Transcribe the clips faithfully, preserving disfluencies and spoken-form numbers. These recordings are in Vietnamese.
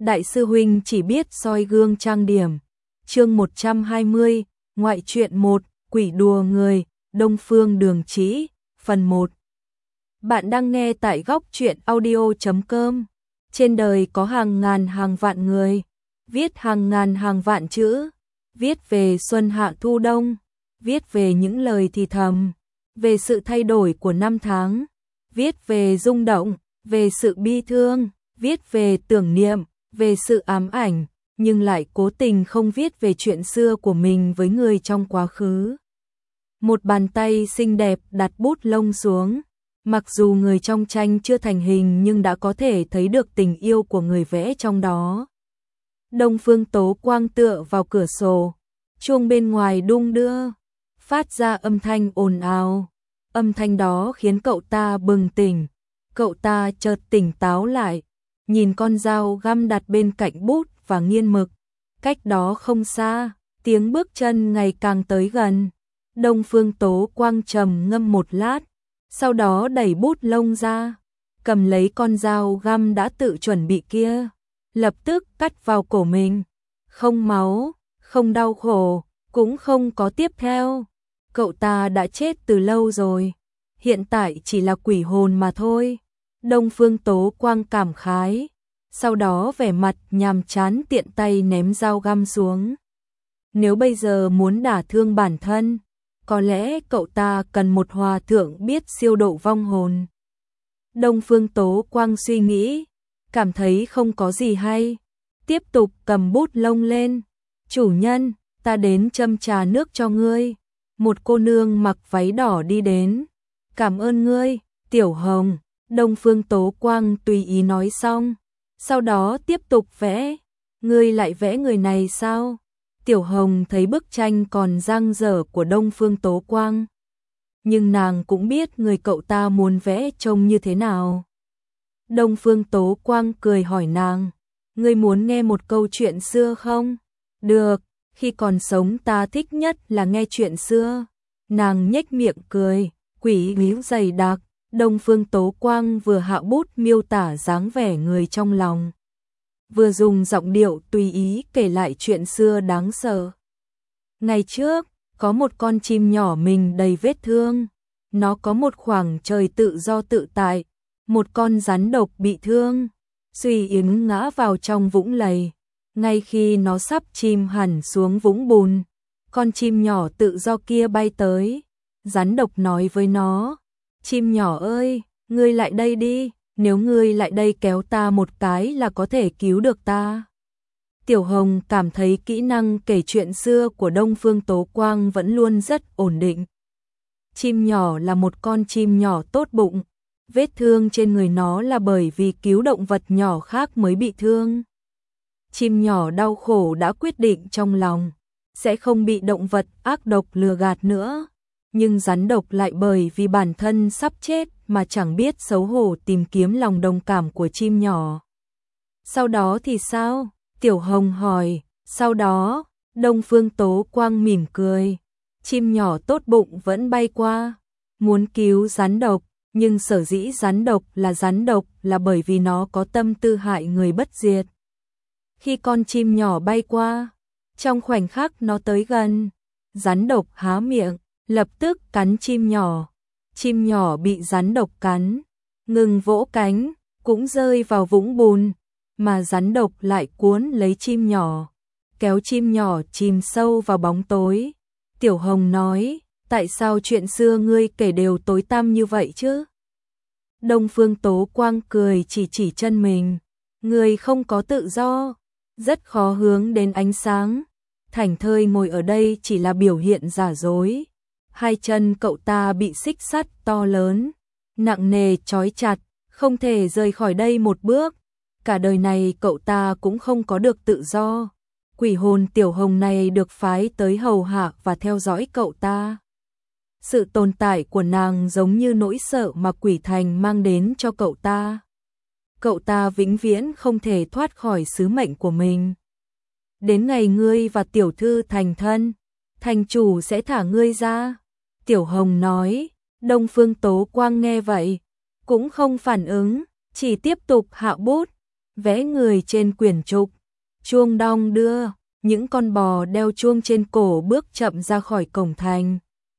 Đại sư huynh chỉ biết soi gương trang điểm. Chương một trăm hai mươi, ngoại truyện một, quỷ đùa người, Đông Phương Đường Trĩ, phần một. Bạn đang nghe tại góc truyện audio chấm com. Trên đời có hàng ngàn hàng vạn người, viết hàng ngàn hàng vạn chữ, viết về xuân hạ thu đông, viết về những lời thì thầm, về sự thay đổi của năm tháng, viết về rung động, về sự bi thương, viết về tưởng niệm, về sự ám ảnh, nhưng lại cố tình không viết về chuyện xưa của mình với người trong quá khứ. Một bàn tay xinh đẹp đặt bút lông xuống, mặc dù người trong tranh chưa thành hình nhưng đã có thể thấy được tình yêu của người vẽ trong đó. Đông Phương Tố Quang tựa vào cửa sổ, chuông bên ngoài đung đưa, phát ra âm thanh ồn ào. Âm thanh đó khiến cậu ta bừng tỉnh, cậu ta chợt tỉnh táo lại, nhìn con dao găm đặt bên cạnh bút và nghiên mực. Cách đó không xa, tiếng bước chân ngày càng tới gần. Đông Phương Tố Quang trầm ngâm một lát, sau đó đẩy bút lông ra, cầm lấy con dao găm đã tự chuẩn bị kia, lập tức cắt vào cổ mình. Không máu, không đau khổ, cũng không có tiếp theo. Cậu ta đã chết từ lâu rồi, hiện tại chỉ là quỷ hồn mà thôi. Đông Phương Tố Quang cảm khái, sau đó vẻ mặt nhàm chán tiện tay ném dao găm xuống. Nếu bây giờ muốn đả thương bản thân, có lẽ cậu ta cần một hòa thượng biết siêu độ vong hồn. Đông Phương Tố Quang suy nghĩ, cảm thấy không có gì hay, tiếp tục cầm bút lông lên. Chủ nhân, ta đến châm trà nước cho ngươi. Một cô nương mặc váy đỏ đi đến. Cảm ơn ngươi, Tiểu Hồng. Đông Phương Tố Quang tùy ý nói xong, sau đó tiếp tục vẽ. Ngươi lại vẽ người này sao? Tiểu Hồng thấy bức tranh còn dang dở của Đông Phương Tố Quang, nhưng nàng cũng biết người cậu ta muốn vẽ trông như thế nào. Đông Phương Tố Quang cười hỏi nàng, ngươi muốn nghe một câu chuyện xưa không? Được, khi còn sống ta thích nhất là nghe chuyện xưa. Nàng nhếch miệng cười, quỷ líu dày đặc. Đông Phương Tố Quang vừa hạ bút miêu tả dáng vẻ người trong lòng, vừa dùng giọng điệu tùy ý kể lại chuyện xưa đáng sợ. Ngày trước, có một con chim nhỏ mình đầy vết thương, nó có một khoảng trời tự do tự tại, một con rắn độc bị thương, suy yếu ngã vào trong vũng lầy. Ngay khi nó sắp chìm hẳn xuống vũng bùn, con chim nhỏ tự do kia bay tới, rắn độc nói với nó, chim nhỏ ơi, ngươi lại đây đi, nếu ngươi lại đây kéo ta một cái là có thể cứu được ta. Tiểu Hồng cảm thấy kỹ năng kể chuyện xưa của Đông Phương Tố Quang vẫn luôn rất ổn định. Chim nhỏ là một con chim nhỏ tốt bụng, vết thương trên người nó là bởi vì cứu động vật nhỏ khác mới bị thương. Chim nhỏ đau khổ đã quyết định trong lòng, sẽ không bị động vật ác độc lừa gạt nữa. Nhưng rắn độc lại bởi vì bản thân sắp chết mà chẳng biết xấu hổ tìm kiếm lòng đồng cảm của chim nhỏ. Sau đó thì sao? Tiểu Hồng hỏi. Sau đó, Đông Phương Tố Quang mỉm cười. Chim nhỏ tốt bụng vẫn bay qua, muốn cứu rắn độc, nhưng sở dĩ rắn độc là rắn độc là bởi vì nó có tâm tư hại người bất diệt. Khi con chim nhỏ bay qua, trong khoảnh khắc nó tới gần, rắn độc há miệng, lập tức cắn chim nhỏ. Chim nhỏ bị rắn độc cắn, ngừng vỗ cánh, cũng rơi vào vũng bùn, mà rắn độc lại cuốn lấy chim nhỏ, kéo chim nhỏ chìm sâu vào bóng tối. Tiểu Hồng nói, tại sao chuyện xưa ngươi kể đều tối tăm như vậy chứ? Đông Phương Tố Quang cười chỉ chỉ chân mình, ngươi không có tự do, rất khó hướng đến ánh sáng. Thảnh thơi ngồi ở đây chỉ là biểu hiện giả dối. Hai chân cậu ta bị xích sắt to lớn, nặng nề trói chặt, không thể rời khỏi đây một bước. Cả đời này cậu ta cũng không có được tự do. Quỷ hồn Tiểu Hồng này được phái tới hầu hạ và theo dõi cậu ta. Sự tồn tại của nàng giống như nỗi sợ mà quỷ thành mang đến cho cậu ta. Cậu ta vĩnh viễn không thể thoát khỏi sứ mệnh của mình. Đến ngày ngươi và tiểu thư thành thân, thành chủ sẽ thả ngươi ra. Tiểu Hồng nói. Đông Phương Tố Quang nghe vậy, cũng không phản ứng, chỉ tiếp tục hạ bút. vẽ người trên quyển trục. Chuông đong đưa, những con bò đeo chuông trên cổ bước chậm ra khỏi cổng thành.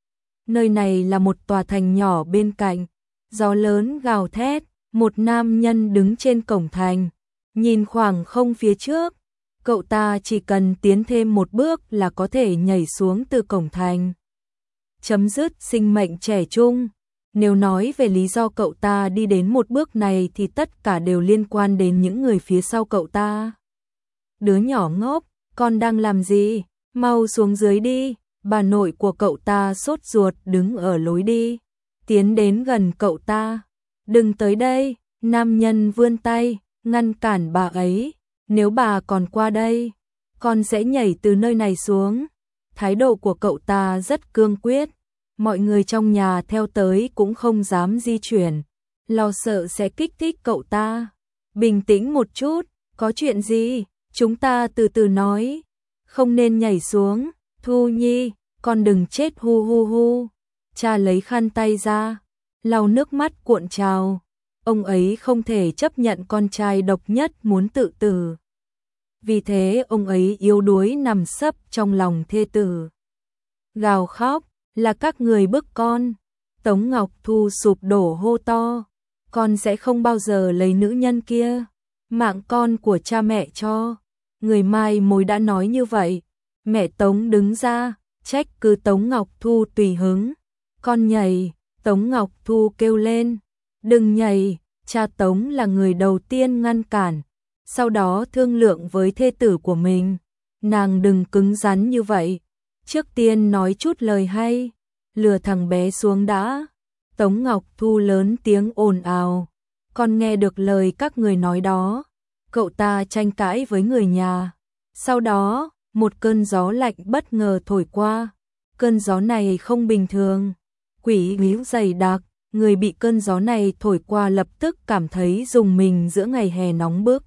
Nơi này là một tòa thành nhỏ bên cạnh, gió lớn gào thét, một nam nhân đứng trên cổng thành, nhìn khoảng không phía trước. Cậu ta chỉ cần tiến thêm một bước là có thể nhảy xuống từ cổng thành. Chấm dứt sinh mệnh trẻ trung. Nếu nói về lý do cậu ta đi đến một bước này thì tất cả đều liên quan đến những người phía sau cậu ta. Đứa nhỏ ngốc, con đang làm gì? Mau xuống dưới đi. Bà nội của cậu ta sốt ruột đứng ở lối đi, tiến đến gần cậu ta. Đừng tới đây, nam nhân vươn tay, ngăn cản bà ấy. Nếu bà còn qua đây, con sẽ nhảy từ nơi này xuống. Thái độ của cậu ta rất cương quyết. Mọi người trong nhà theo tới cũng không dám di chuyển, lo sợ sẽ kích thích cậu ta. Bình tĩnh một chút, có chuyện gì? Chúng ta từ từ nói. Không nên nhảy xuống. Thu Nhi, con đừng chết hu hu hu. Cha lấy khăn tay ra, lau nước mắt cuộn trào. Ông ấy không thể chấp nhận con trai độc nhất muốn tự tử. Vì thế ông ấy yếu đuối nằm sấp trong lòng thê tử. Gào khóc, là các người bức con. Tống Ngọc Thu sụp đổ hô to, con sẽ không bao giờ lấy nữ nhân kia. Mạng con của cha mẹ cho. Người mai mối đã nói như vậy. Mẹ Tống đứng ra, trách cứ Tống Ngọc Thu tùy hứng. Con nhảy, Tống Ngọc Thu kêu lên. Đừng nhảy, cha Tống là người đầu tiên ngăn cản. Sau đó thương lượng với thê tử của mình. Nàng đừng cứng rắn như vậy. Trước tiên nói chút lời hay, lừa thằng bé xuống đã. Tống Ngọc Thu lớn tiếng ồn ào. Con nghe được lời các người nói đó. Cậu ta tranh cãi với người nhà. Sau đó, một cơn gió lạnh bất ngờ thổi qua. Cơn gió này không bình thường. Quỷ líu dày đặc, người bị cơn gió này thổi qua lập tức cảm thấy rùng mình giữa ngày hè nóng bức.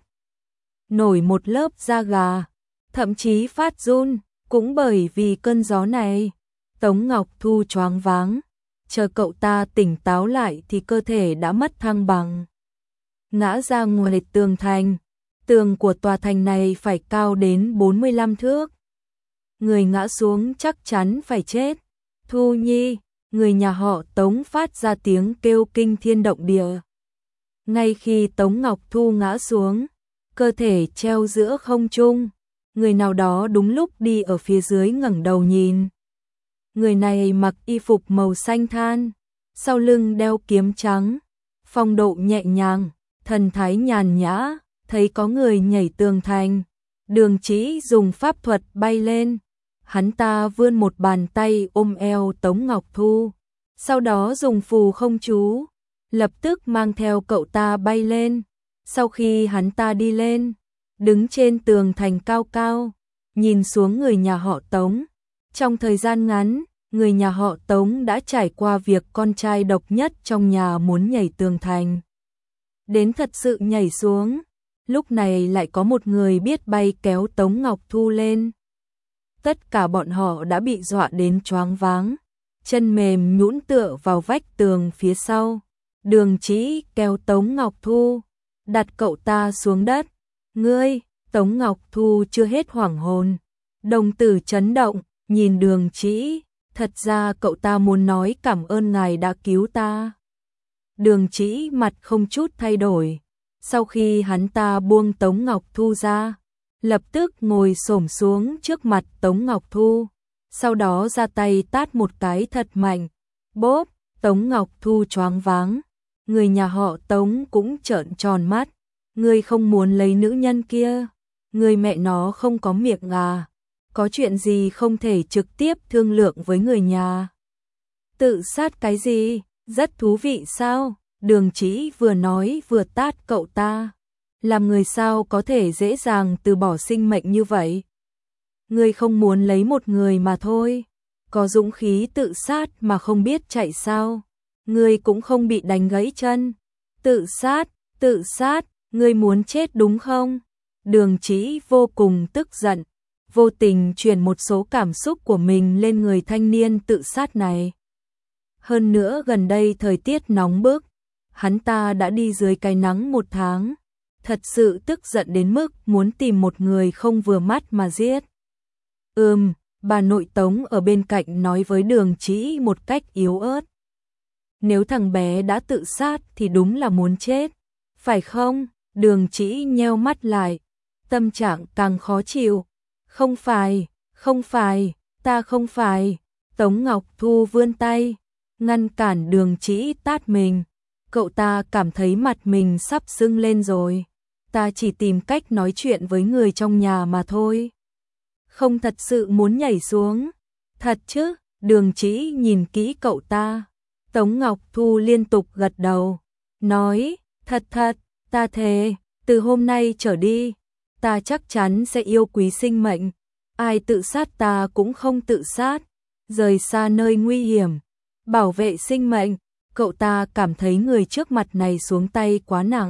Nổi một lớp da gà, thậm chí phát run, cũng bởi vì cơn gió này. Tống Ngọc Thu choáng váng, chờ cậu ta tỉnh táo lại thì cơ thể đã mất thăng bằng. Ngã ra ngoài tường thành, tường của tòa thành này phải cao đến bốn mươi lăm thước. Người ngã xuống chắc chắn phải chết. Thu Nhi, người nhà họ Tống phát ra tiếng kêu kinh thiên động địa. Ngay khi Tống Ngọc Thu ngã xuống, cơ thể treo giữa không trung, người nào đó đúng lúc đi ở phía dưới ngẩng đầu nhìn. Người này mặc y phục màu xanh than, sau lưng đeo kiếm trắng, phong độ nhẹ nhàng, thần thái nhàn nhã, thấy có người nhảy tường thành. Đường Chỉ dùng pháp thuật bay lên, hắn ta vươn một bàn tay ôm eo Tống Ngọc Thu, sau đó dùng phù không chú, lập tức mang theo cậu ta bay lên. Sau khi hắn ta đi lên, đứng trên tường thành cao cao, nhìn xuống người nhà họ Tống. Trong thời gian ngắn, người nhà họ Tống đã trải qua việc con trai độc nhất trong nhà muốn nhảy tường thành. Đến thật sự nhảy xuống, lúc này lại có một người biết bay kéo Tống Ngọc Thu lên. Tất cả bọn họ đã bị dọa đến choáng váng, chân mềm nhũn tựa vào vách tường phía sau. Đường Chỉ kéo Tống Ngọc Thu, đặt cậu ta xuống đất. Ngươi, Tống Ngọc Thu chưa hết hoảng hồn, đồng tử chấn động, nhìn Đường Chỉ, thật ra cậu ta muốn nói cảm ơn ngài đã cứu ta. Đường Chỉ mặt không chút thay đổi, sau khi hắn ta buông Tống Ngọc Thu ra, lập tức ngồi xổm xuống trước mặt Tống Ngọc Thu, sau đó ra tay tát một cái thật mạnh. Bốp, Tống Ngọc Thu choáng váng, người nhà họ Tống cũng trợn tròn mắt. Ngươi không muốn lấy nữ nhân kia, người mẹ nó không có miệng à, có chuyện gì không thể trực tiếp thương lượng với người nhà. Tự sát cái gì, rất thú vị sao? Đường Chỉ vừa nói vừa tát cậu ta. Làm người sao có thể dễ dàng từ bỏ sinh mệnh như vậy? Ngươi không muốn lấy một người mà thôi, có dũng khí tự sát mà không biết chạy sao? Ngươi cũng không bị đánh gãy chân. Tự sát, tự sát, ngươi muốn chết đúng không? Đường Chỉ vô cùng tức giận, vô tình truyền một số cảm xúc của mình lên người thanh niên tự sát này. Hơn nữa gần đây thời tiết nóng bức, hắn ta đã đi dưới cái nắng một tháng, thật sự tức giận đến mức muốn tìm một người không vừa mắt mà giết. Ừm, bà nội Tống ở bên cạnh nói với Đường Trĩ một cách yếu ớt. Nếu thằng bé đã tự sát thì đúng là muốn chết, phải không? Đường Trĩ nheo mắt lại, tâm trạng càng khó chịu. Không phải, không phải, ta không phải. Tống Ngọc Thu vươn tay, ngăn cản Đường Trĩ tát mình. Cậu ta cảm thấy mặt mình sắp sưng lên rồi. Ta chỉ tìm cách nói chuyện với người trong nhà mà thôi. Không thật sự muốn nhảy xuống. Thật chứ? Đường Trĩ nhìn kỹ cậu ta. Tống Ngọc Thu liên tục gật đầu, nói, thật thật, ta thề, từ hôm nay trở đi, ta chắc chắn sẽ yêu quý sinh mệnh. Ai tự sát ta cũng không tự sát, rời xa nơi nguy hiểm, bảo vệ sinh mệnh. Cậu ta cảm thấy người trước mặt này xuống tay quá nặng.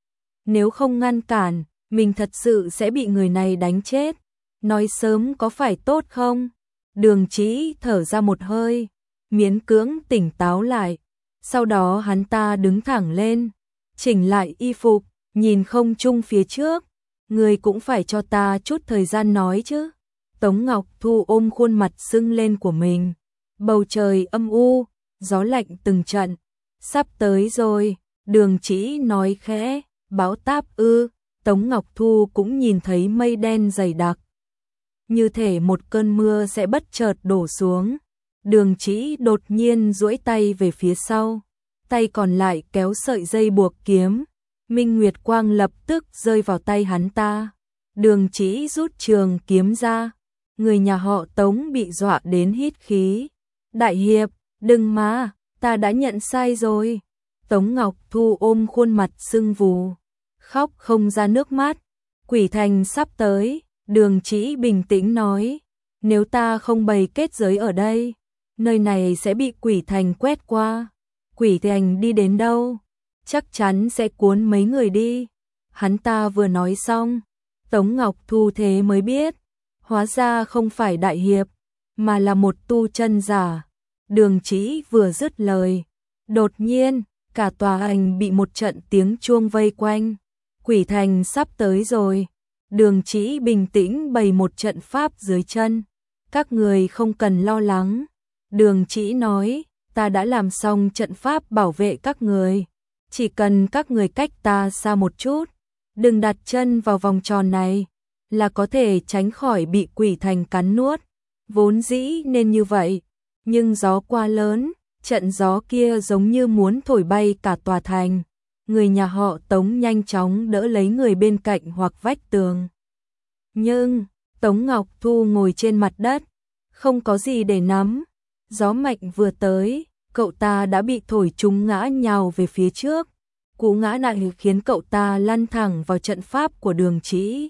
Nếu không ngăn cản, mình thật sự sẽ bị người này đánh chết. Nói sớm có phải tốt không? Đường Trĩ thở ra một hơi, miễn cưỡng tỉnh táo lại. Sau đó hắn ta đứng thẳng lên, chỉnh lại y phục, nhìn không trung phía trước. Người cũng phải cho ta chút thời gian nói chứ. Tống Ngọc Thu ôm khuôn mặt sưng lên của mình. Bầu trời âm u, gió lạnh từng trận. Sắp tới rồi, Đường Trĩ nói khẽ, bão táp ư. Tống Ngọc Thu cũng nhìn thấy mây đen dày đặc, như thể một cơn mưa sẽ bất chợt đổ xuống. Đường Trĩ đột nhiên duỗi tay về phía sau, tay còn lại kéo sợi dây buộc kiếm. Minh Nguyệt Quang lập tức rơi vào tay hắn ta. Đường Trĩ rút trường kiếm ra, người nhà họ Tống bị dọa đến hít khí. Đại hiệp, đừng mà, ta đã nhận sai rồi. Tống Ngọc Thu ôm khuôn mặt sưng vù, khóc không ra nước mắt. Quỷ thành sắp tới, Đường Trĩ bình tĩnh nói, nếu ta không bày kết giới ở đây, nơi này sẽ bị quỷ thành quét qua. Quỷ thành đi đến đâu, chắc chắn sẽ cuốn mấy người đi. Hắn ta vừa nói xong, Tống Ngọc Thu thế mới biết, hóa ra không phải đại hiệp, mà là một tu chân giả. Đường Trĩ vừa dứt lời, đột nhiên, cả tòa thành bị một trận tiếng chuông vây quanh. Quỷ thành sắp tới rồi. Đường Trĩ bình tĩnh bày một trận pháp dưới chân. Các người không cần lo lắng. Đường Trĩ nói, ta đã làm xong trận pháp bảo vệ các người. Chỉ cần các người cách ta xa một chút, đừng đặt chân vào vòng tròn này, là có thể tránh khỏi bị quỷ thành cắn nuốt. Vốn dĩ nên như vậy, nhưng gió quá lớn, trận gió kia giống như muốn thổi bay cả tòa thành. Người nhà họ Tống nhanh chóng đỡ lấy người bên cạnh hoặc vách tường. Nhưng, Tống Ngọc Thu ngồi trên mặt đất, không có gì để nắm. Gió mạnh vừa tới, cậu ta đã bị thổi trúng ngã nhào về phía trước. Cú ngã nặng khiến cậu ta lăn thẳng vào trận pháp của Đường Trĩ.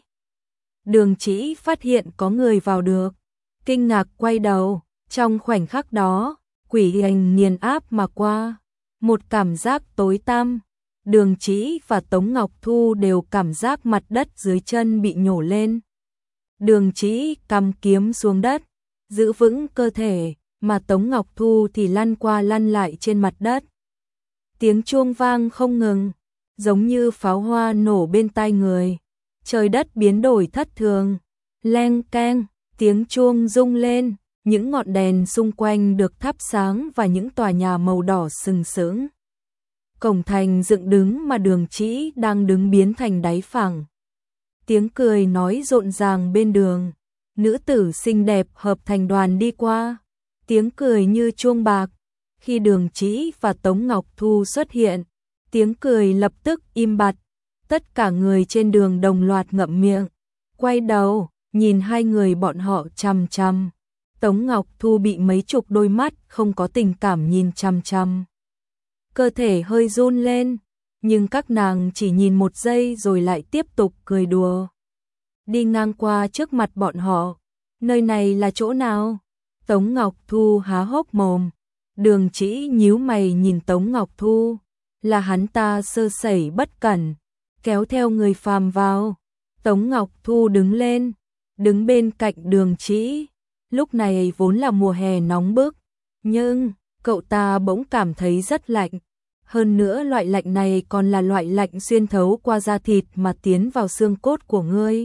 Đường Trĩ phát hiện có người vào được, kinh ngạc quay đầu. Trong khoảnh khắc đó, quỷ hành nghiền áp mà qua, một cảm giác tối tăm. Đường Trĩ và Tống Ngọc Thu đều cảm giác mặt đất dưới chân bị nhổ lên. Đường Trĩ cắm kiếm xuống đất, giữ vững cơ thể, mà Tống Ngọc Thu thì lăn qua lăn lại trên mặt đất. Tiếng chuông vang không ngừng, giống như pháo hoa nổ bên tai người. Trời đất biến đổi thất thường, leng keng, tiếng chuông rung lên, những ngọn đèn xung quanh được thắp sáng và những tòa nhà màu đỏ sừng sững. Cổng thành dựng đứng mà Đường Trĩ đang đứng biến thành đáy phẳng. Tiếng cười nói rộn ràng bên đường, nữ tử xinh đẹp hợp thành đoàn đi qua. Tiếng cười như chuông bạc. Khi Đường Trĩ và Tống Ngọc Thu xuất hiện, tiếng cười lập tức im bặt. Tất cả người trên đường đồng loạt ngậm miệng, quay đầu, nhìn hai người bọn họ chằm chằm. Tống Ngọc Thu bị mấy chục đôi mắt không có tình cảm nhìn chằm chằm. Cơ thể hơi run lên, nhưng các nàng chỉ nhìn một giây rồi lại tiếp tục cười đùa. Đi ngang qua trước mặt bọn họ, nơi này là chỗ nào? Tống Ngọc Thu há hốc mồm. Đường Trĩ nhíu mày nhìn Tống Ngọc Thu, là hắn ta sơ sẩy bất cẩn, kéo theo người phàm vào. Tống Ngọc Thu đứng lên, đứng bên cạnh Đường Trĩ. Lúc này vốn là mùa hè nóng bức, nhưng cậu ta bỗng cảm thấy rất lạnh. Hơn nữa loại lạnh này còn là loại lạnh xuyên thấu qua da thịt mà tiến vào xương cốt của ngươi.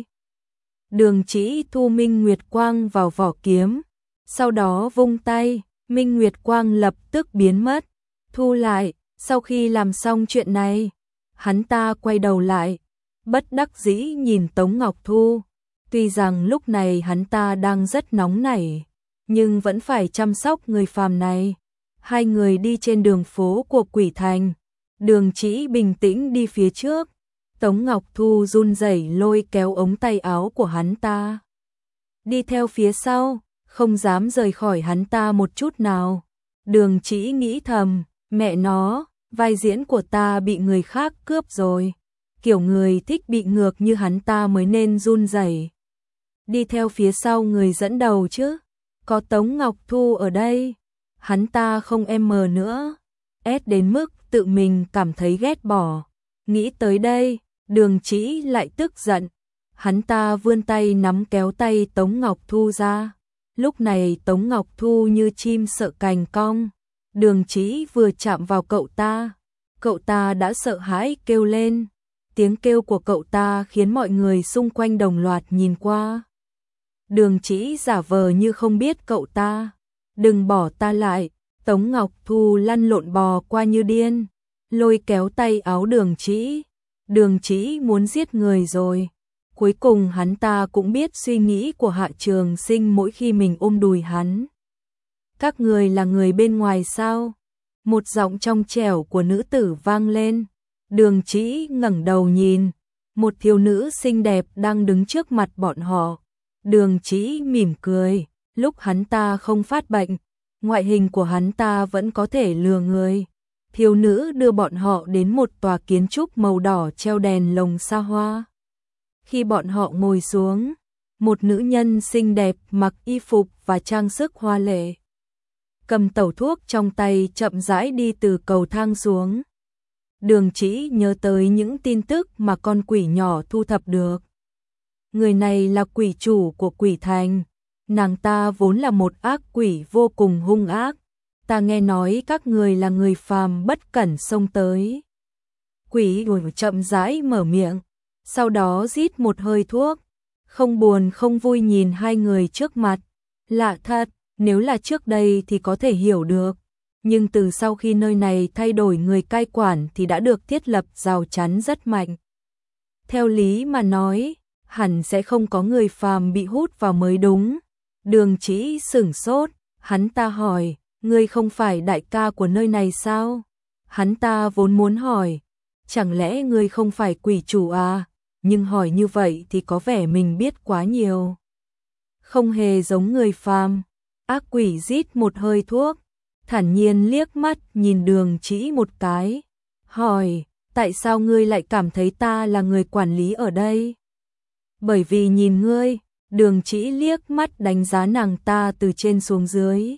Đường Chỉ thu Minh Nguyệt Quang vào vỏ kiếm, sau đó vung tay, Minh Nguyệt Quang lập tức biến mất, thu lại. Sau khi làm xong chuyện này, hắn ta quay đầu lại, bất đắc dĩ nhìn Tống Ngọc Thu. Tuy rằng lúc này hắn ta đang rất nóng nảy, nhưng vẫn phải chăm sóc người phàm này. Hai người đi trên đường phố của Quỷ Thành, Đường Chỉ bình tĩnh đi phía trước, Tống Ngọc Thu run rẩy lôi kéo ống tay áo của hắn ta. Đi theo phía sau, không dám rời khỏi hắn ta một chút nào. Đường Chỉ nghĩ thầm, mẹ nó, vai diễn của ta bị người khác cướp rồi. Kiểu người thích bị ngược như hắn ta mới nên run rẩy. Đi theo phía sau người dẫn đầu chứ, có Tống Ngọc Thu ở đây. Hắn ta không em mờ nữa, ép đến mức tự mình cảm thấy ghét bỏ. Nghĩ tới đây, Đường Chỉ lại tức giận. Hắn ta vươn tay nắm kéo tay Tống Ngọc Thu ra. Lúc này Tống Ngọc Thu như chim sợ cành cong. Đường Chỉ vừa chạm vào cậu ta, cậu ta đã sợ hãi kêu lên. Tiếng kêu của cậu ta khiến mọi người xung quanh đồng loạt nhìn qua. Đường Chỉ giả vờ như không biết cậu ta. Đừng bỏ ta lại. Tống Ngọc Thu lăn lộn bò qua như điên, lôi kéo tay áo Đường Chỉ. Đường Chỉ muốn giết người rồi. Cuối cùng hắn ta cũng biết suy nghĩ của Hạ Trường Sinh mỗi khi mình ôm đùi hắn. Các người là người bên ngoài sao? Một giọng trong trẻo của nữ tử vang lên. Đường Chỉ ngẩng đầu nhìn, một thiếu nữ xinh đẹp đang đứng trước mặt bọn họ. Đường Chỉ mỉm cười, lúc hắn ta không phát bệnh, ngoại hình của hắn ta vẫn có thể lừa người. Thiếu nữ đưa bọn họ đến một tòa kiến trúc màu đỏ treo đèn lồng xa hoa. Khi bọn họ ngồi xuống, một nữ nhân xinh đẹp mặc y phục và trang sức hoa lệ, cầm tẩu thuốc trong tay chậm rãi đi từ cầu thang xuống. Đường Chỉ nhớ tới những tin tức mà con quỷ nhỏ thu thập được. Người này là quỷ chủ của Quỷ Thành. Nàng ta vốn là một ác quỷ vô cùng hung ác. Ta nghe nói các người là người phàm bất cẩn xông tới. Quỷ đuổi chậm rãi mở miệng, sau đó rít một hơi thuốc, không buồn không vui nhìn hai người trước mặt. Lạ thật, nếu là trước đây thì có thể hiểu được, nhưng từ sau khi nơi này thay đổi người cai quản thì đã được thiết lập rào chắn rất mạnh. Theo lý mà nói, hẳn sẽ không có người phàm bị hút vào mới đúng. Đường Chỉ sửng sốt, hắn ta hỏi, ngươi không phải đại ca của nơi này sao? Hắn ta vốn muốn hỏi, chẳng lẽ ngươi không phải quỷ chủ à? Nhưng hỏi như vậy thì có vẻ mình biết quá nhiều. Không hề giống người phàm. Ác quỷ rít một hơi thuốc, thản nhiên liếc mắt nhìn Đường Chỉ một cái, hỏi, tại sao ngươi lại cảm thấy ta là người quản lý ở đây? Bởi vì nhìn ngươi. Đường Chỉ liếc mắt đánh giá nàng ta từ trên xuống dưới.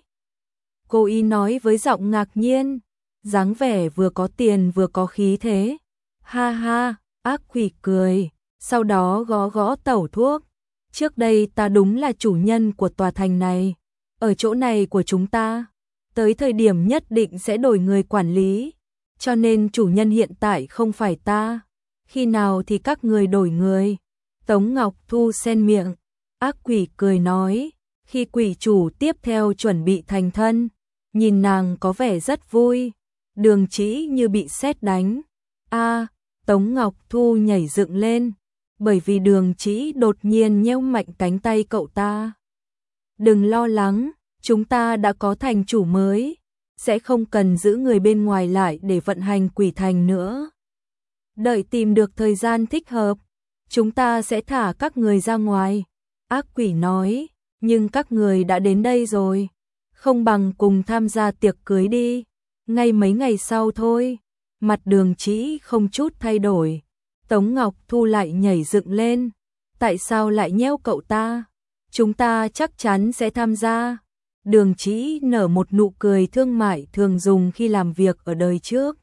Cô y nói với giọng ngạc nhiên, dáng vẻ vừa có tiền vừa có khí thế. Ha ha, ác quỷ cười, sau đó gõ gõ tẩu thuốc. Trước đây ta đúng là chủ nhân của tòa thành này, ở chỗ này của chúng ta, tới thời điểm nhất định sẽ đổi người quản lý, cho nên chủ nhân hiện tại không phải ta. Khi nào thì các người đổi người? Tống Ngọc Thu xen miệng. Ác quỷ cười nói, khi quỷ chủ tiếp theo chuẩn bị thành thân. Nhìn nàng có vẻ rất vui. Đường Chỉ như bị sét đánh. A, Tống Ngọc Thu nhảy dựng lên, bởi vì Đường Chỉ đột nhiên nhéo mạnh cánh tay cậu ta. Đừng lo lắng, chúng ta đã có thành chủ mới, sẽ không cần giữ người bên ngoài lại để vận hành Quỷ Thành nữa. Đợi tìm được thời gian thích hợp, chúng ta sẽ thả các người ra ngoài. Ác quỷ nói, nhưng các người đã đến đây rồi, không bằng cùng tham gia tiệc cưới đi, ngay mấy ngày sau thôi. Mặt Đường Chỉ không chút thay đổi. Tống Ngọc Thu lại nhảy dựng lên, tại sao lại nhéo cậu ta? Chúng ta chắc chắn sẽ tham gia. Đường Chỉ nở một nụ cười thương mại thường dùng khi làm việc ở đời trước.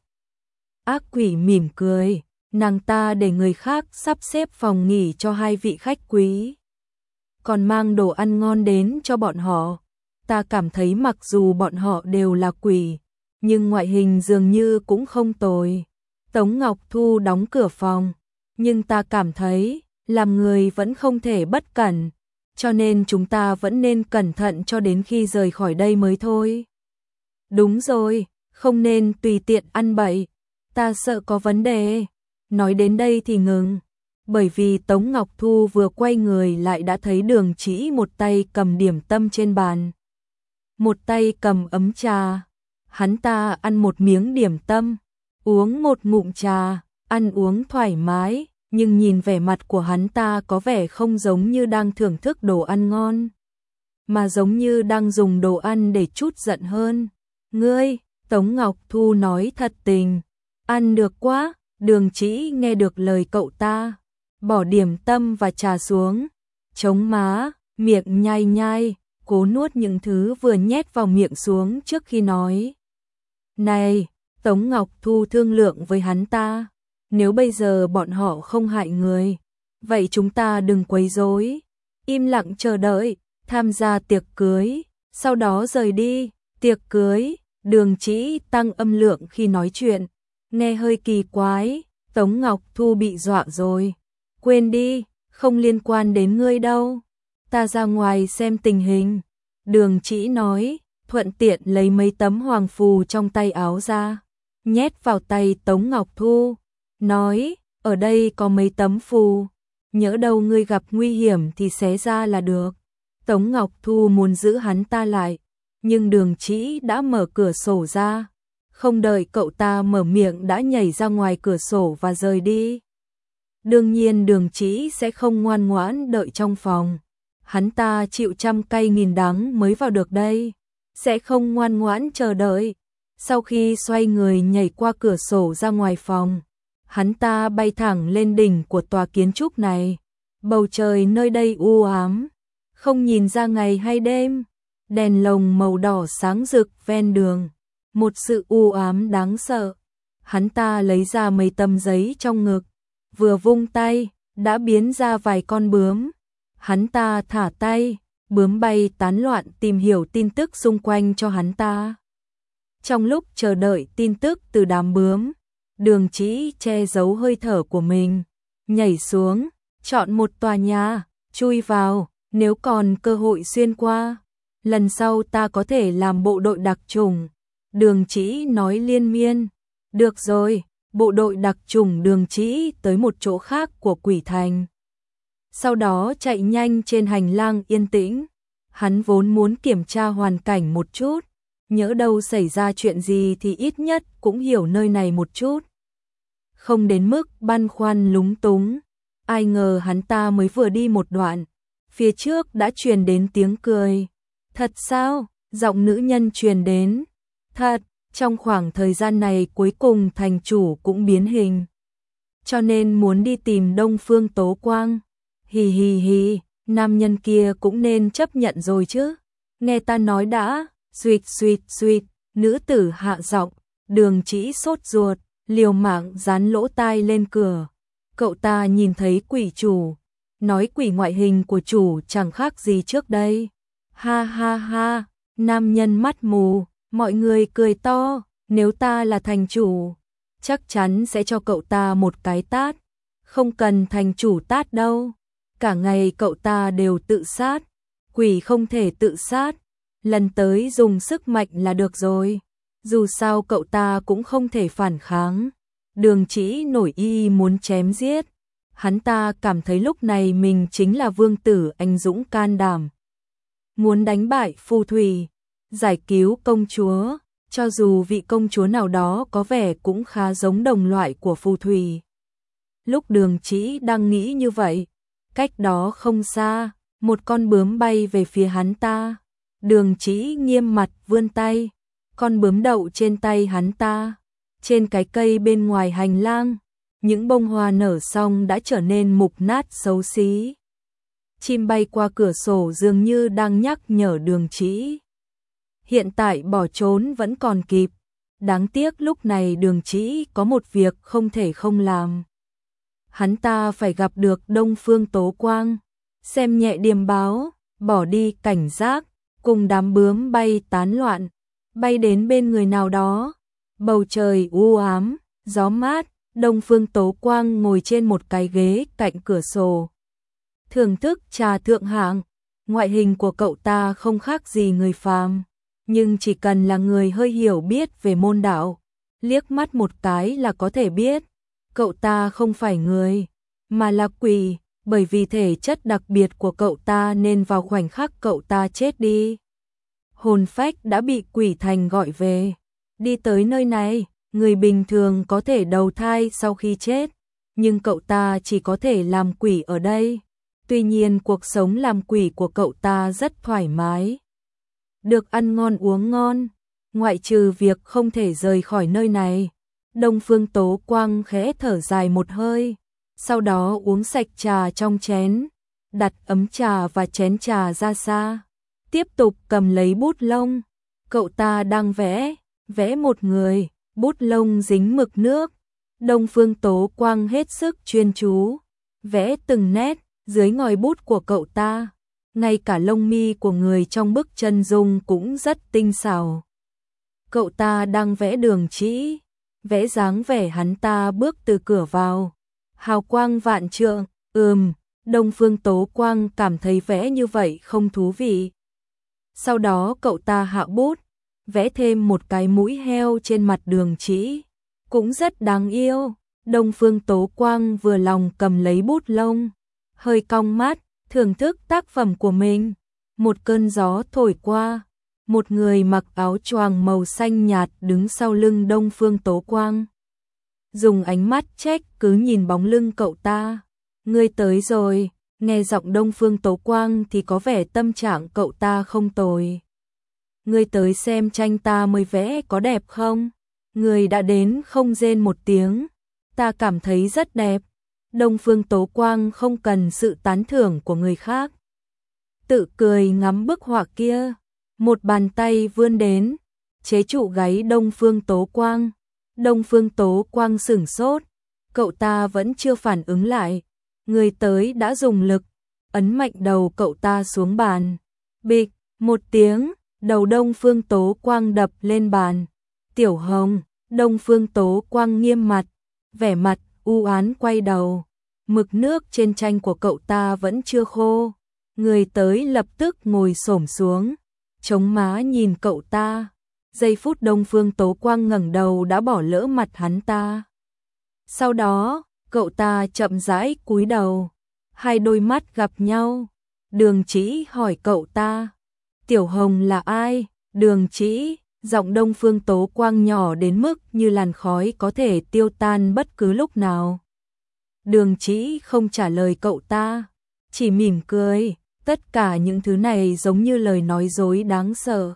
Ác quỷ mỉm cười, nàng ta để người khác sắp xếp phòng nghỉ cho hai vị khách quý, còn mang đồ ăn ngon đến cho bọn họ. Ta cảm thấy mặc dù bọn họ đều là quỷ, nhưng ngoại hình dường như cũng không tồi. Tống Ngọc Thu đóng cửa phòng, nhưng ta cảm thấy, làm người vẫn không thể bất cẩn, cho nên chúng ta vẫn nên cẩn thận cho đến khi rời khỏi đây mới thôi. Đúng rồi, không nên tùy tiện ăn bậy, ta sợ có vấn đề. Nói đến đây thì ngừng, bởi vì Tống Ngọc Thu vừa quay người lại đã thấy Đường Chỉ một tay cầm điểm tâm trên bàn, một tay cầm ấm trà. Hắn ta ăn một miếng điểm tâm, uống một ngụm trà, ăn uống thoải mái, nhưng nhìn vẻ mặt của hắn ta có vẻ không giống như đang thưởng thức đồ ăn ngon, mà giống như đang dùng đồ ăn để trút giận hơn. Ngươi, Tống Ngọc Thu nói thật tình, ăn được quá. Đường Chỉ nghe được lời cậu ta, bỏ điểm tâm và trà xuống, chống má, miệng nhai nhai, cố nuốt những thứ vừa nhét vào miệng xuống trước khi nói. Này, Tống Ngọc Thu thương lượng với hắn ta, nếu bây giờ bọn họ không hại người, vậy chúng ta đừng quấy rối, im lặng chờ đợi, tham gia tiệc cưới, sau đó rời đi. Tiệc cưới, Đường Chỉ tăng âm lượng khi nói chuyện, nghe hơi kỳ quái. Tống Ngọc Thu bị dọa rồi. Quên đi, không liên quan đến ngươi đâu. Ta ra ngoài xem tình hình. Đường Chỉ nói, thuận tiện lấy mấy tấm hoàng phù trong tay áo ra, nhét vào tay Tống Ngọc Thu. Nói, ở đây có mấy tấm phù, nhỡ đâu ngươi gặp nguy hiểm thì xé ra là được. Tống Ngọc Thu muốn giữ hắn ta lại, nhưng Đường Chỉ đã mở cửa sổ ra. Không đợi cậu ta mở miệng đã nhảy ra ngoài cửa sổ và rời đi. Đương nhiên Đường Chỉ sẽ không ngoan ngoãn đợi trong phòng. Hắn ta chịu trăm cay nghìn đắng mới vào được đây, sẽ không ngoan ngoãn chờ đợi. Sau khi xoay người nhảy qua cửa sổ ra ngoài phòng, hắn ta bay thẳng lên đỉnh của tòa kiến trúc này. Bầu trời nơi đây u ám, không nhìn ra ngày hay đêm. Đèn lồng màu đỏ sáng rực ven đường, một sự u ám đáng sợ. Hắn ta lấy ra mấy tấm giấy trong ngực, vừa vung tay, đã biến ra vài con bướm. Hắn ta thả tay, bướm bay tán loạn tìm hiểu tin tức xung quanh cho hắn ta. Trong lúc chờ đợi tin tức từ đám bướm, Đường Chỉ che giấu hơi thở của mình, nhảy xuống, chọn một tòa nhà, chui vào, nếu còn cơ hội xuyên qua, lần sau ta có thể làm bộ đội đặc chủng. Đường Chỉ nói liên miên. Được rồi, bộ đội đặc chủng. Đường Chỉ tới một chỗ khác của Quỷ Thành, sau đó chạy nhanh trên hành lang yên tĩnh. Hắn vốn muốn kiểm tra hoàn cảnh một chút, nhỡ đâu xảy ra chuyện gì thì ít nhất cũng hiểu nơi này một chút, không đến mức băn khoăn lúng túng. Ai ngờ hắn ta mới vừa đi một đoạn, phía trước đã truyền đến tiếng cười. Thật sao? Giọng nữ nhân truyền đến. Thật, trong khoảng thời gian này cuối cùng thành chủ cũng biến hình, cho nên muốn đi tìm Đông Phương Tố Quang. Hì hì hì, nam nhân kia cũng nên chấp nhận rồi chứ. Nghe ta nói đã. Suýt suýt suýt, nữ tử hạ giọng. Đường Chỉ sốt ruột, liều mạng dán lỗ tai lên cửa. Cậu ta nhìn thấy quỷ chủ, nói quỷ ngoại hình của chủ chẳng khác gì trước đây. Ha ha ha, nam nhân mắt mù, mọi người cười to. Nếu ta là thành chủ, chắc chắn sẽ cho cậu ta một cái tát. Không cần thành chủ tát đâu, cả ngày cậu ta đều tự sát. Quỷ không thể tự sát, lần tới dùng sức mạnh là được rồi. Dù sao cậu ta cũng không thể phản kháng. Đường Chỉ nổi y muốn chém giết. Hắn ta cảm thấy lúc này mình chính là vương tử anh dũng can đảm, muốn đánh bại phù thủy, giải cứu công chúa. Cho dù vị công chúa nào đó có vẻ cũng khá giống đồng loại của phù thủy. Lúc Đường Chỉ đang nghĩ như vậy, cách đó không xa, một con bướm bay về phía hắn ta. Đường Chỉ nghiêm mặt vươn tay, con bướm đậu trên tay hắn ta. Trên cái cây bên ngoài hành lang, những bông hoa nở xong đã trở nên mục nát xấu xí. Chim bay qua cửa sổ dường như đang nhắc nhở Đường Chỉ, hiện tại bỏ trốn vẫn còn kịp. Đáng tiếc lúc này Đường Chỉ có một việc không thể không làm. Hắn ta phải gặp được Đông Phương Tố Quang, xem nhẹ điềm báo, bỏ đi cảnh giác, cùng đám bướm bay tán loạn, bay đến bên người nào đó. Bầu trời u ám, gió mát, Đông Phương Tố Quang ngồi trên một cái ghế cạnh cửa sổ. Thưởng thức trà thượng hạng, ngoại hình của cậu ta không khác gì người phàm, nhưng chỉ cần là người hơi hiểu biết về môn đạo, liếc mắt một cái là có thể biết, cậu ta không phải người, mà là quỷ, bởi vì thể chất đặc biệt của cậu ta nên vào khoảnh khắc cậu ta chết đi, hồn phách đã bị quỷ thành gọi về. Đi tới nơi này, người bình thường có thể đầu thai sau khi chết, nhưng cậu ta chỉ có thể làm quỷ ở đây. Tuy nhiên cuộc sống làm quỷ của cậu ta rất thoải mái. Được ăn ngon uống ngon, ngoại trừ việc không thể rời khỏi nơi này. Đông Phương Tố Quang khẽ thở dài một hơi, sau đó uống sạch trà trong chén, đặt ấm trà và chén trà ra xa. Tiếp tục cầm lấy bút lông, cậu ta đang vẽ, vẽ một người, bút lông dính mực nước. Đông Phương Tố Quang hết sức chuyên chú, vẽ từng nét, dưới ngòi bút của cậu ta, ngay cả lông mi của người trong bức chân dung cũng rất tinh xảo. Cậu ta đang vẽ đường chỉ, vẽ dáng vẻ hắn ta bước từ cửa vào, hào quang vạn trượng. Ừm, Đông Phương Tố Quang cảm thấy vẽ như vậy không thú vị. Sau đó cậu ta hạ bút, vẽ thêm một cái mũi heo trên mặt đường chỉ, cũng rất đáng yêu. Đông Phương Tố Quang vừa lòng cầm lấy bút lông, hơi cong mắt, thưởng thức tác phẩm của mình. Một cơn gió thổi qua, một người mặc áo choàng màu xanh nhạt đứng sau lưng Đông Phương Tố Quang. Dùng ánh mắt trách cứ nhìn bóng lưng cậu ta. Ngươi tới rồi, nghe giọng Đông Phương Tố Quang thì có vẻ tâm trạng cậu ta không tồi. Ngươi tới xem tranh ta mới vẽ có đẹp không? Ngươi đã đến không rên một tiếng, ta cảm thấy rất đẹp. Đông Phương Tố Quang không cần sự tán thưởng của người khác, tự cười ngắm bức họa kia, một bàn tay vươn đến, chế trụ gáy Đông Phương Tố Quang. Đông Phương Tố Quang sửng sốt, cậu ta vẫn chưa phản ứng lại, người tới đã dùng lực, ấn mạnh đầu cậu ta xuống bàn. Bịch, một tiếng, đầu Đông Phương Tố Quang đập lên bàn. Tiểu Hồng, Đông Phương Tố Quang nghiêm mặt, vẻ mặt u ám quay đầu. Mực nước trên tranh của cậu ta vẫn chưa khô. Người tới lập tức ngồi xổm xuống, chống má nhìn cậu ta. Giây phút Đông Phương Tố Quang ngẩng đầu đã bỏ lỡ mặt hắn ta. Sau đó, cậu ta chậm rãi cúi đầu, hai đôi mắt gặp nhau. Đường Chỉ hỏi cậu ta, Tiểu Hồng là ai? Đường Chỉ, giọng Đông Phương Tố Quang nhỏ đến mức như làn khói có thể tiêu tan bất cứ lúc nào. Đường Chỉ không trả lời cậu ta, chỉ mỉm cười, tất cả những thứ này giống như lời nói dối đáng sợ.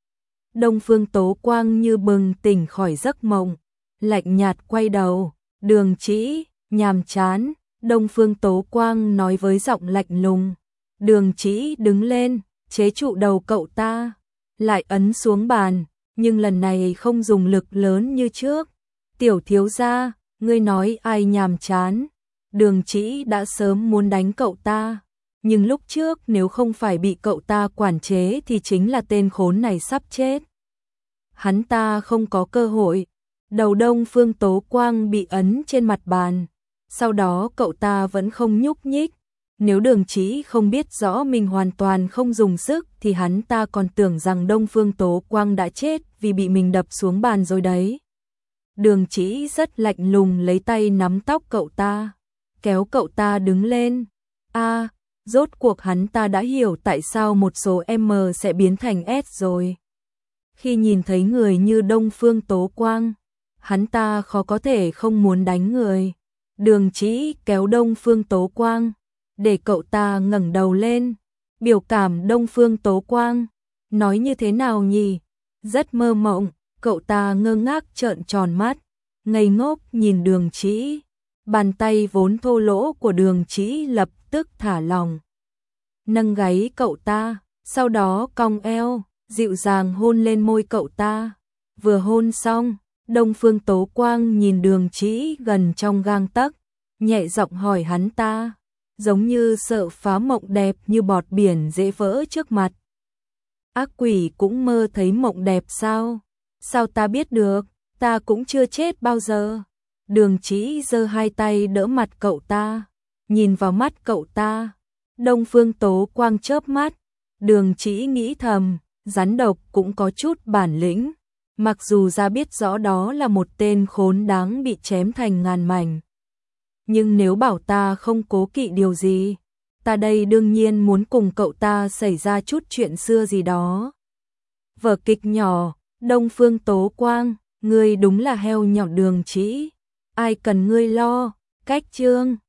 Đông Phương Tố Quang như bừng tỉnh khỏi giấc mộng, lạnh nhạt quay đầu. Đường Chỉ, nhàm chán, Đông Phương Tố Quang nói với giọng lạnh lùng. Đường Chỉ đứng lên, chế trụ đầu cậu ta, lại ấn xuống bàn, nhưng lần này không dùng lực lớn như trước. Tiểu thiếu gia, ngươi nói ai nhàm chán? Đường Chỉ đã sớm muốn đánh cậu ta, nhưng lúc trước nếu không phải bị cậu ta quản chế thì chính là tên khốn này sắp chết. Hắn ta không có cơ hội. Đầu Đông Phương Tố Quang bị ấn trên mặt bàn, sau đó cậu ta vẫn không nhúc nhích. Nếu Đường Chỉ không biết rõ mình hoàn toàn không dùng sức thì hắn ta còn tưởng rằng Đông Phương Tố Quang đã chết vì bị mình đập xuống bàn rồi đấy. Đường Chỉ rất lạnh lùng lấy tay nắm tóc cậu ta, kéo cậu ta đứng lên. A, à, rốt cuộc hắn ta đã hiểu tại sao một số M sẽ biến thành S rồi. Khi nhìn thấy người như Đông Phương Tố Quang, hắn ta khó có thể không muốn đánh người. Đường Chỉ kéo Đông Phương Tố Quang, để cậu ta ngẩng đầu lên. Biểu cảm Đông Phương Tố Quang, nói như thế nào nhỉ? Rất mơ mộng, cậu ta ngơ ngác trợn tròn mắt, ngây ngốc nhìn Đường Chỉ. Bàn tay vốn thô lỗ của Đường Chỉ lập tức thả lỏng, nâng gáy cậu ta, sau đó cong eo, dịu dàng hôn lên môi cậu ta. Vừa hôn xong, Đông Phương Tố Quang nhìn Đường Chỉ gần trong gang tấc, nhẹ giọng hỏi hắn ta, giống như sợ phá mộng đẹp như bọt biển dễ vỡ trước mặt. Ác quỷ cũng mơ thấy mộng đẹp sao? Sao ta biết được, ta cũng chưa chết bao giờ. Đường Chỉ giơ hai tay đỡ mặt cậu ta, nhìn vào mắt cậu ta. Đông Phương Tố Quang chớp mắt, Đường Chỉ nghĩ thầm, rắn độc cũng có chút bản lĩnh. Mặc dù ra biết rõ đó là một tên khốn đáng bị chém thành ngàn mảnh. Nhưng nếu bảo ta không cố kỵ điều gì, ta đây đương nhiên muốn cùng cậu ta xảy ra chút chuyện xưa gì đó. Vở kịch nhỏ, Đông Phương Tố Quang, ngươi đúng là heo nhỏ. Đường Chỉ, ai cần ngươi lo, cách chương.